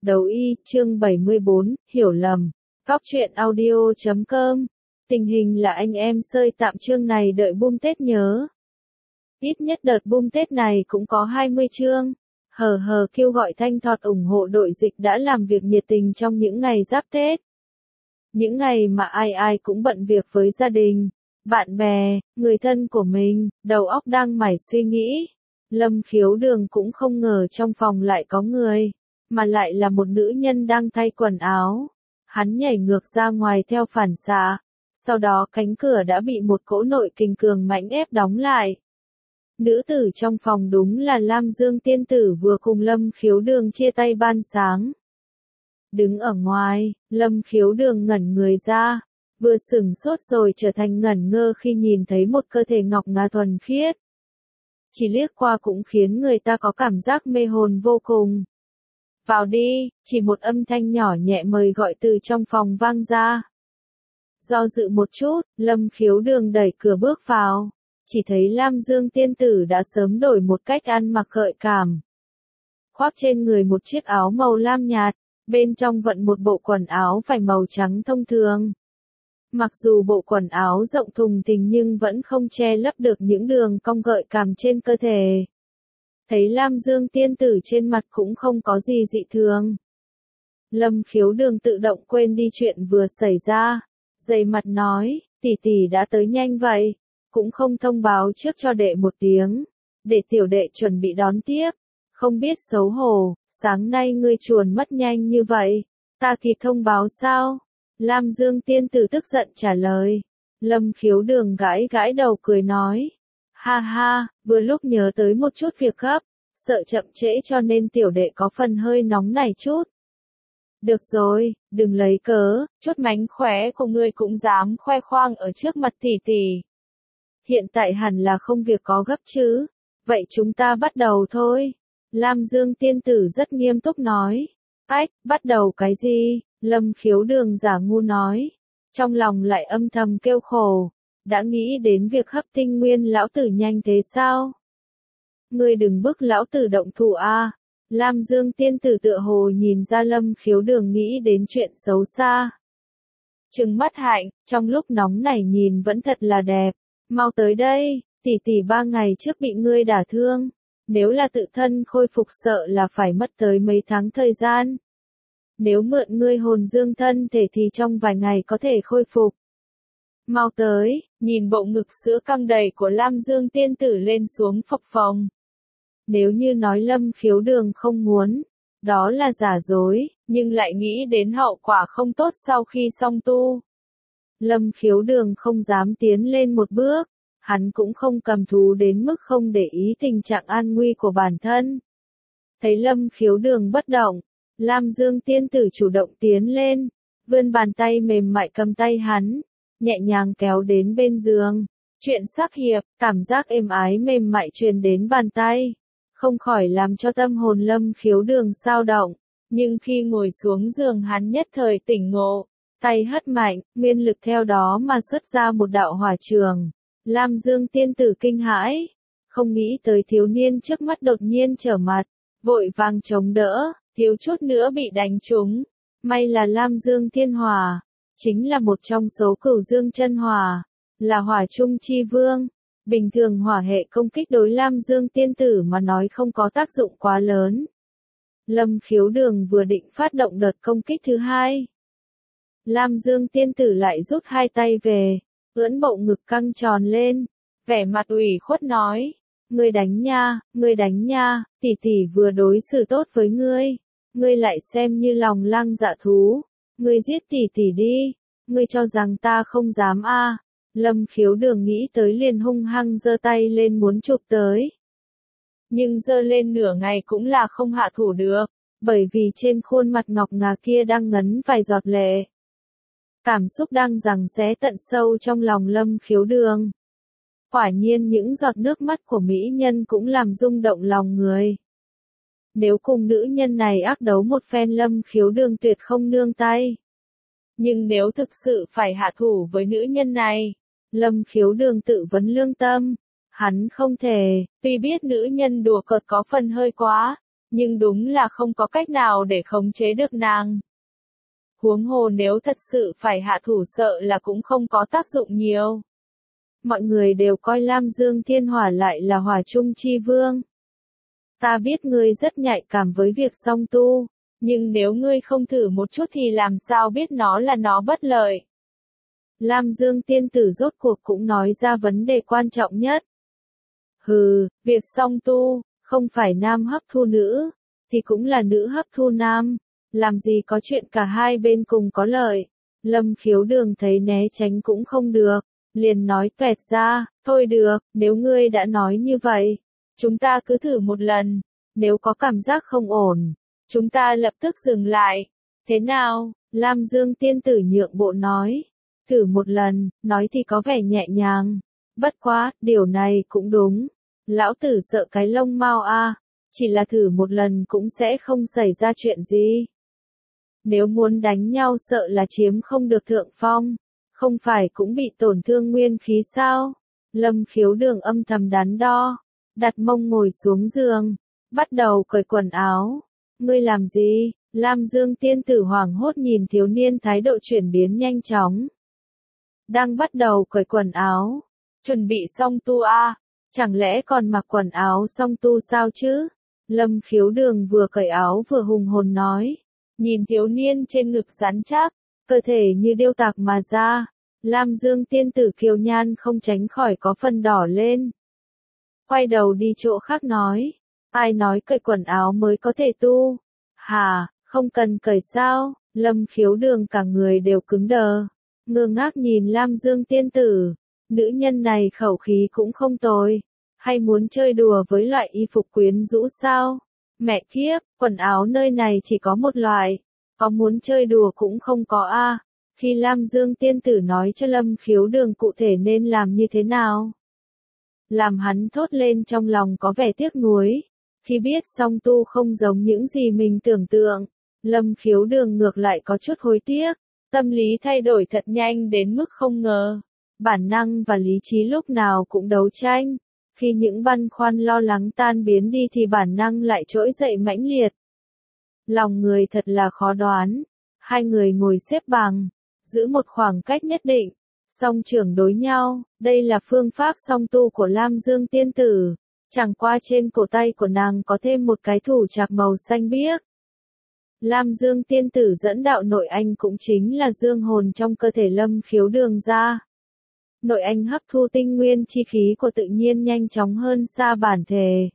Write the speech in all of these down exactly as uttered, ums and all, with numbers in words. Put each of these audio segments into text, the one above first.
Đấu y, chương bảy mươi bốn, hiểu lầm. Góc truyện audio chấm com. Tình hình là anh em sơi tạm chương này đợi boom Tết nhớ. Ít nhất đợt boom Tết này cũng có hai mươi chương. Hờ hờ kêu gọi thanh thọt ủng hộ đội dịch đã làm việc nhiệt tình trong những ngày giáp Tết. Những ngày mà ai ai cũng bận việc với gia đình, bạn bè, người thân của mình, đầu óc đang mải suy nghĩ. Lâm Khiếu Đường cũng không ngờ trong phòng lại có người, mà lại là một nữ nhân đang thay quần áo. Hắn nhảy ngược ra ngoài theo phản xạ, sau đó cánh cửa đã bị một cỗ nội kình cường mãnh ép đóng lại. Nữ tử trong phòng đúng là Lam Dương tiên tử vừa cùng Lâm Khiếu Đường chia tay ban sáng. Đứng ở ngoài, Lâm Khiếu Đường ngẩn người ra, vừa sửng sốt rồi trở thành ngẩn ngơ khi nhìn thấy một cơ thể ngọc ngà thuần khiết. Chỉ liếc qua cũng khiến người ta có cảm giác mê hồn vô cùng. Vào đi, chỉ một âm thanh nhỏ nhẹ mời gọi từ trong phòng vang ra. Do dự một chút, Lâm Khiếu Đường đẩy cửa bước vào, chỉ thấy Lam Dương tiên tử đã sớm đổi một cách ăn mặc gợi cảm. Khoác trên người một chiếc áo màu lam nhạt, bên trong vận một bộ quần áo vải màu trắng thông thường. Mặc dù bộ quần áo rộng thùng thình nhưng vẫn không che lấp được những đường cong gợi cảm trên cơ thể. Thấy Lam Dương tiên tử trên mặt cũng không có gì dị thường. Lâm Khiếu Đường tự động quên đi chuyện vừa xảy ra. Dày mặt nói, tỷ tỷ đã tới nhanh vậy, cũng không thông báo trước cho đệ một tiếng, để tiểu đệ chuẩn bị đón tiếp. Không biết xấu hổ, sáng nay ngươi chuồn mất nhanh như vậy, ta kịp thông báo sao? Lam Dương tiên tử tức giận trả lời. Lâm Khiếu Đường gãi gãi đầu cười nói, ha ha, vừa lúc nhớ tới một chút việc gấp, sợ chậm trễ cho nên tiểu đệ có phần hơi nóng này chút. Được rồi, đừng lấy cớ, chút mánh khóe của ngươi cũng dám khoe khoang ở trước mặt tỷ tỷ. Hiện tại hẳn là không việc có gấp chứ, vậy chúng ta bắt đầu thôi. Lam Dương tiên tử rất nghiêm túc nói. Ách, bắt đầu cái gì? Lâm Khiếu Đường giả ngu nói. Trong lòng lại âm thầm kêu khổ, đã nghĩ đến việc hấp tinh nguyên lão tử nhanh thế sao? Ngươi đừng bức lão tử động thủ a. Lam Dương tiên tử tựa hồ nhìn ra Lâm Khiếu Đường nghĩ đến chuyện xấu xa. Trừng mắt hạnh, trong lúc nóng này nhìn vẫn thật là đẹp. Mau tới đây, tỷ tỷ ba ngày trước bị ngươi đả thương. Nếu là tự thân khôi phục sợ là phải mất tới mấy tháng thời gian. Nếu mượn ngươi hồn dương thân thể thì trong vài ngày có thể khôi phục. Mau tới, nhìn bộ ngực sữa căng đầy của Lam Dương tiên tử lên xuống phập phồng. Nếu như nói Lâm Khiếu Đường không muốn, đó là giả dối, nhưng lại nghĩ đến hậu quả không tốt sau khi song tu. Lâm Khiếu Đường không dám tiến lên một bước, hắn cũng không cầm thú đến mức không để ý tình trạng an nguy của bản thân. Thấy Lâm Khiếu Đường bất động, Lam Dương tiên tử chủ động tiến lên, vươn bàn tay mềm mại cầm tay hắn, nhẹ nhàng kéo đến bên giường. Chuyện sắc hiệp, cảm giác êm ái mềm mại truyền đến bàn tay, không khỏi làm cho tâm hồn Lâm Khiếu Đường xao động, nhưng khi ngồi xuống giường hắn nhất thời tỉnh ngộ, tay hất mạnh, nguyên lực theo đó mà xuất ra một đạo hỏa trường. Lam Dương tiên tử kinh hãi, không nghĩ tới thiếu niên trước mắt đột nhiên trở mặt, vội vàng chống đỡ, thiếu chút nữa bị đánh trúng. May là Lam Dương thiên hỏa, chính là một trong số cửu dương chân hỏa, là hỏa trung chi vương. Bình thường hỏa hệ công kích đối Lam Dương tiên tử mà nói không có tác dụng quá lớn. Lâm Khiếu Đường vừa định phát động đợt công kích thứ hai. Lam Dương tiên tử lại rút hai tay về, ưỡn bộ ngực căng tròn lên, vẻ mặt ủy khuất nói, ngươi đánh nha, ngươi đánh nha, tỷ tỷ vừa đối xử tốt với ngươi, ngươi lại xem như lòng lang dạ thú, ngươi giết tỷ tỷ đi, ngươi cho rằng ta không dám a? À. Lâm Khiếu Đường nghĩ tới liền hung hăng giơ tay lên muốn chụp tới. Nhưng giơ lên nửa ngày cũng là không hạ thủ được, bởi vì trên khuôn mặt ngọc ngà kia đang ngấn vài giọt lệ. Cảm xúc đang giằng xé tận sâu trong lòng Lâm Khiếu Đường. Quả nhiên những giọt nước mắt của mỹ nhân cũng làm rung động lòng người. Nếu cùng nữ nhân này ác đấu một phen Lâm Khiếu Đường tuyệt không nương tay. Nhưng nếu thực sự phải hạ thủ với nữ nhân này, Lâm Khiếu Đường tự vấn lương tâm, hắn không thể, tuy biết nữ nhân đùa cợt có phần hơi quá, nhưng đúng là không có cách nào để khống chế được nàng. Huống hồ nếu thật sự phải hạ thủ sợ là cũng không có tác dụng nhiều. Mọi người đều coi Lam Dương Thiên Hỏa lại là hỏa trung chi vương. Ta biết ngươi rất nhạy cảm với việc song tu, nhưng nếu ngươi không thử một chút thì làm sao biết nó là nó bất lợi. Lam Dương tiên tử rốt cuộc cũng nói ra vấn đề quan trọng nhất. Hừ, việc song tu, không phải nam hấp thu nữ, thì cũng là nữ hấp thu nam, làm gì có chuyện cả hai bên cùng có lợi. Lâm Khiếu Đường thấy né tránh cũng không được, liền nói toẹt ra, thôi được, nếu ngươi đã nói như vậy, chúng ta cứ thử một lần, nếu có cảm giác không ổn, chúng ta lập tức dừng lại. Thế nào? Lam Dương tiên tử nhượng bộ nói. Thử một lần, nói thì có vẻ nhẹ nhàng. Bất quá, điều này cũng đúng. Lão tử sợ cái lông mao a, chỉ là thử một lần cũng sẽ không xảy ra chuyện gì. Nếu muốn đánh nhau sợ là chiếm không được thượng phong, không phải cũng bị tổn thương nguyên khí sao? Lâm Khiếu Đường âm thầm đắn đo, đặt mông ngồi xuống giường, bắt đầu cởi quần áo. Ngươi làm gì? Lam Dương tiên tử hoảng hốt nhìn thiếu niên thái độ chuyển biến nhanh chóng. Đang bắt đầu cởi quần áo, chuẩn bị xong tu a, chẳng lẽ còn mặc quần áo xong tu sao chứ? Lâm Khiếu Đường vừa cởi áo vừa hùng hồn nói, nhìn thiếu niên trên ngực rắn chắc, cơ thể như điêu tạc mà ra, Lam Dương tiên tử kiều nhan không tránh khỏi có phần đỏ lên. Quay đầu đi chỗ khác nói, ai nói cởi quần áo mới có thể tu? Hà, không cần cởi sao? Lâm Khiếu Đường cả người đều cứng đờ, ngơ ngác nhìn Lam Dương tiên tử, nữ nhân này khẩu khí cũng không tồi, hay muốn chơi đùa với loại y phục quyến rũ sao? Mẹ kiếp, quần áo nơi này chỉ có một loại, có muốn chơi đùa cũng không có a. Khi Lam Dương tiên tử nói cho Lâm Khiếu Đường cụ thể nên làm như thế nào, làm hắn thốt lên trong lòng có vẻ tiếc nuối. Khi biết song tu không giống những gì mình tưởng tượng, Lâm Khiếu Đường ngược lại có chút hối tiếc, tâm lý thay đổi thật nhanh đến mức không ngờ. Bản năng và lý trí lúc nào cũng đấu tranh, khi những băn khoăn lo lắng tan biến đi thì bản năng lại trỗi dậy mãnh liệt. Lòng người thật là khó đoán. Hai người ngồi xếp bằng, giữ một khoảng cách nhất định, song trưởng đối nhau, đây là phương pháp song tu của Lam Dương tiên tử. Chẳng qua trên cổ tay của nàng có thêm một cái thủ trạc màu xanh biếc. Lam Dương tiên tử dẫn đạo nội anh cũng chính là dương hồn trong cơ thể Lâm Khiếu Đường ra. Nội anh hấp thu tinh nguyên chi khí của tự nhiên nhanh chóng hơn xa bản thể.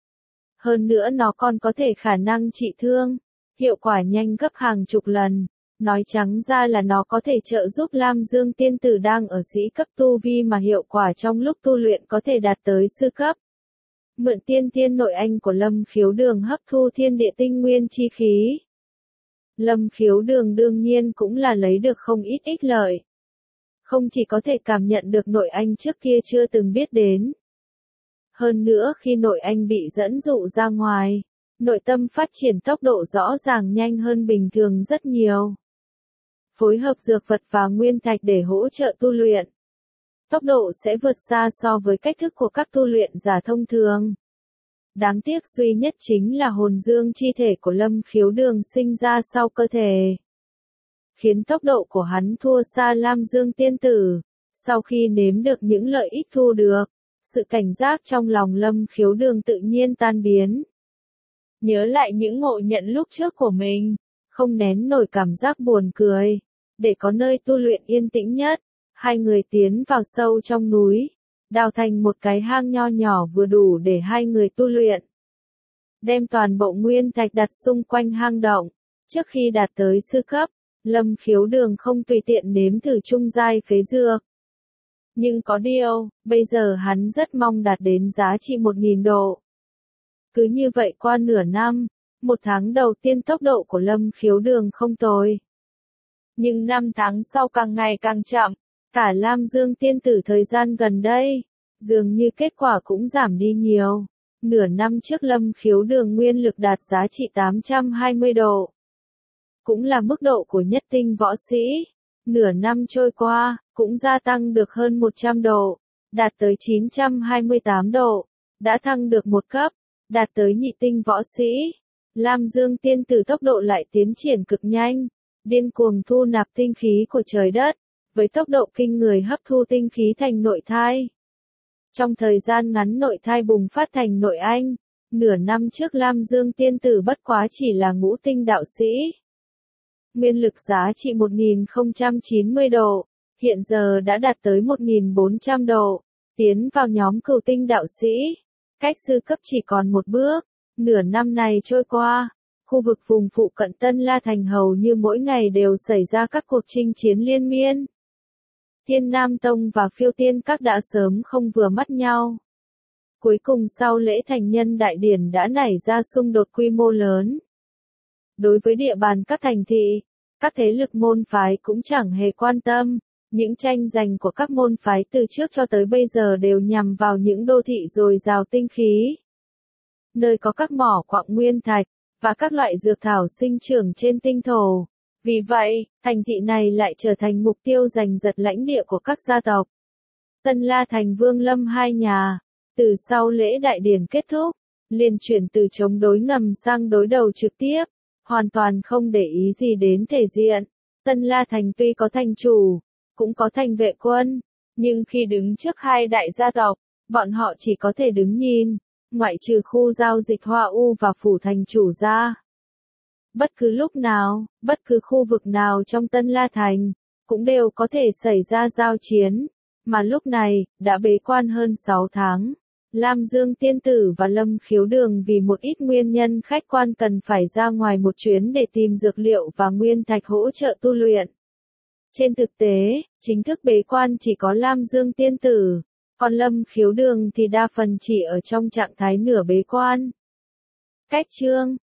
Hơn nữa nó còn có thể khả năng trị thương, hiệu quả nhanh gấp hàng chục lần. Nói trắng ra là nó có thể trợ giúp Lam Dương tiên tử đang ở sĩ cấp tu vi mà hiệu quả trong lúc tu luyện có thể đạt tới sư cấp. Mượn tiên thiên nội anh của Lâm Khiếu Đường hấp thu thiên địa tinh nguyên chi khí. Lâm Khiếu Đường đương nhiên cũng là lấy được không ít ích lợi. Không chỉ có thể cảm nhận được nội anh trước kia chưa từng biết đến. Hơn nữa khi nội anh bị dẫn dụ ra ngoài, nội tâm phát triển tốc độ rõ ràng nhanh hơn bình thường rất nhiều. Phối hợp dược vật và nguyên thạch để hỗ trợ tu luyện, tốc độ sẽ vượt xa so với cách thức của các tu luyện giả thông thường. Đáng tiếc duy nhất chính là hồn dương chi thể của Lâm Khiếu Đường sinh ra sau cơ thể, khiến tốc độ của hắn thua xa Lam Dương tiên tử. Sau khi nếm được những lợi ích thu được, sự cảnh giác trong lòng Lâm Khiếu Đường tự nhiên tan biến. Nhớ lại những ngộ nhận lúc trước của mình, không nén nổi cảm giác buồn cười. Để có nơi tu luyện yên tĩnh nhất, hai người tiến vào sâu trong núi, đào thành một cái hang nho nhỏ vừa đủ để hai người tu luyện. Đem toàn bộ nguyên thạch đặt xung quanh hang động. Trước khi đạt tới sư cấp, Lâm Khiếu Đường không tùy tiện nếm thử trung giai phế dược. Nhưng có điều, bây giờ hắn rất mong đạt đến giá trị một nghìn độ. Cứ như vậy qua nửa năm, một tháng đầu tiên tốc độ của Lâm Khiếu Đường không tồi. Nhưng năm tháng sau càng ngày càng chậm, cả Lam Dương tiên tử thời gian gần đây, dường như kết quả cũng giảm đi nhiều. Nửa năm trước Lâm Khiếu Đường nguyên lực đạt giá trị tám trăm hai mươi độ. Cũng là mức độ của nhất tinh võ sĩ. Nửa năm trôi qua, cũng gia tăng được hơn một trăm độ, đạt tới chín trăm hai mươi tám độ, đã thăng được một cấp, đạt tới nhị tinh võ sĩ. Lam Dương tiên tử tốc độ lại tiến triển cực nhanh, điên cuồng thu nạp tinh khí của trời đất, với tốc độ kinh người hấp thu tinh khí thành nội thai. Trong thời gian ngắn nội thai bùng phát thành nội anh, nửa năm trước Lam Dương tiên tử bất quá chỉ là ngũ tinh đạo sĩ. Nguyên lực giá trị một nghìn không trăm chín mươi độ, hiện giờ đã đạt tới một nghìn bốn trăm độ, tiến vào nhóm cửu tinh đạo sĩ. Cách sư cấp chỉ còn một bước, nửa năm này trôi qua, khu vực vùng phụ cận Tân La Thành hầu như mỗi ngày đều xảy ra các cuộc chinh chiến liên miên. Thiên Nam Tông và Phiêu Tiên Các đã sớm không vừa mắt nhau. Cuối cùng sau lễ thành nhân đại điển đã nảy ra xung đột quy mô lớn. Đối với địa bàn các thành thị, các thế lực môn phái cũng chẳng hề quan tâm, những tranh giành của các môn phái từ trước cho tới bây giờ đều nhằm vào những đô thị dồi dào tinh khí, nơi có các mỏ quặng nguyên thạch, và các loại dược thảo sinh trưởng trên tinh thổ. Vì vậy, thành thị này lại trở thành mục tiêu giành giật lãnh địa của các gia tộc. Tân La Thành Vương Lâm hai nhà, từ sau lễ đại điển kết thúc, liền chuyển từ chống đối ngầm sang đối đầu trực tiếp, hoàn toàn không để ý gì đến thể diện. Tân La Thành tuy có thành chủ, cũng có thành vệ quân, nhưng khi đứng trước hai đại gia tộc, bọn họ chỉ có thể đứng nhìn, ngoại trừ khu giao dịch Hoa U và phủ thành chủ ra. Bất cứ lúc nào, bất cứ khu vực nào trong Tân La Thành, cũng đều có thể xảy ra giao chiến, mà lúc này, đã bế quan hơn sáu tháng. Lam Dương tiên tử và Lâm Khiếu Đường vì một ít nguyên nhân khách quan cần phải ra ngoài một chuyến để tìm dược liệu và nguyên thạch hỗ trợ tu luyện. Trên thực tế, chính thức bế quan chỉ có Lam Dương tiên tử, còn Lâm Khiếu Đường thì đa phần chỉ ở trong trạng thái nửa bế quan. Cách chương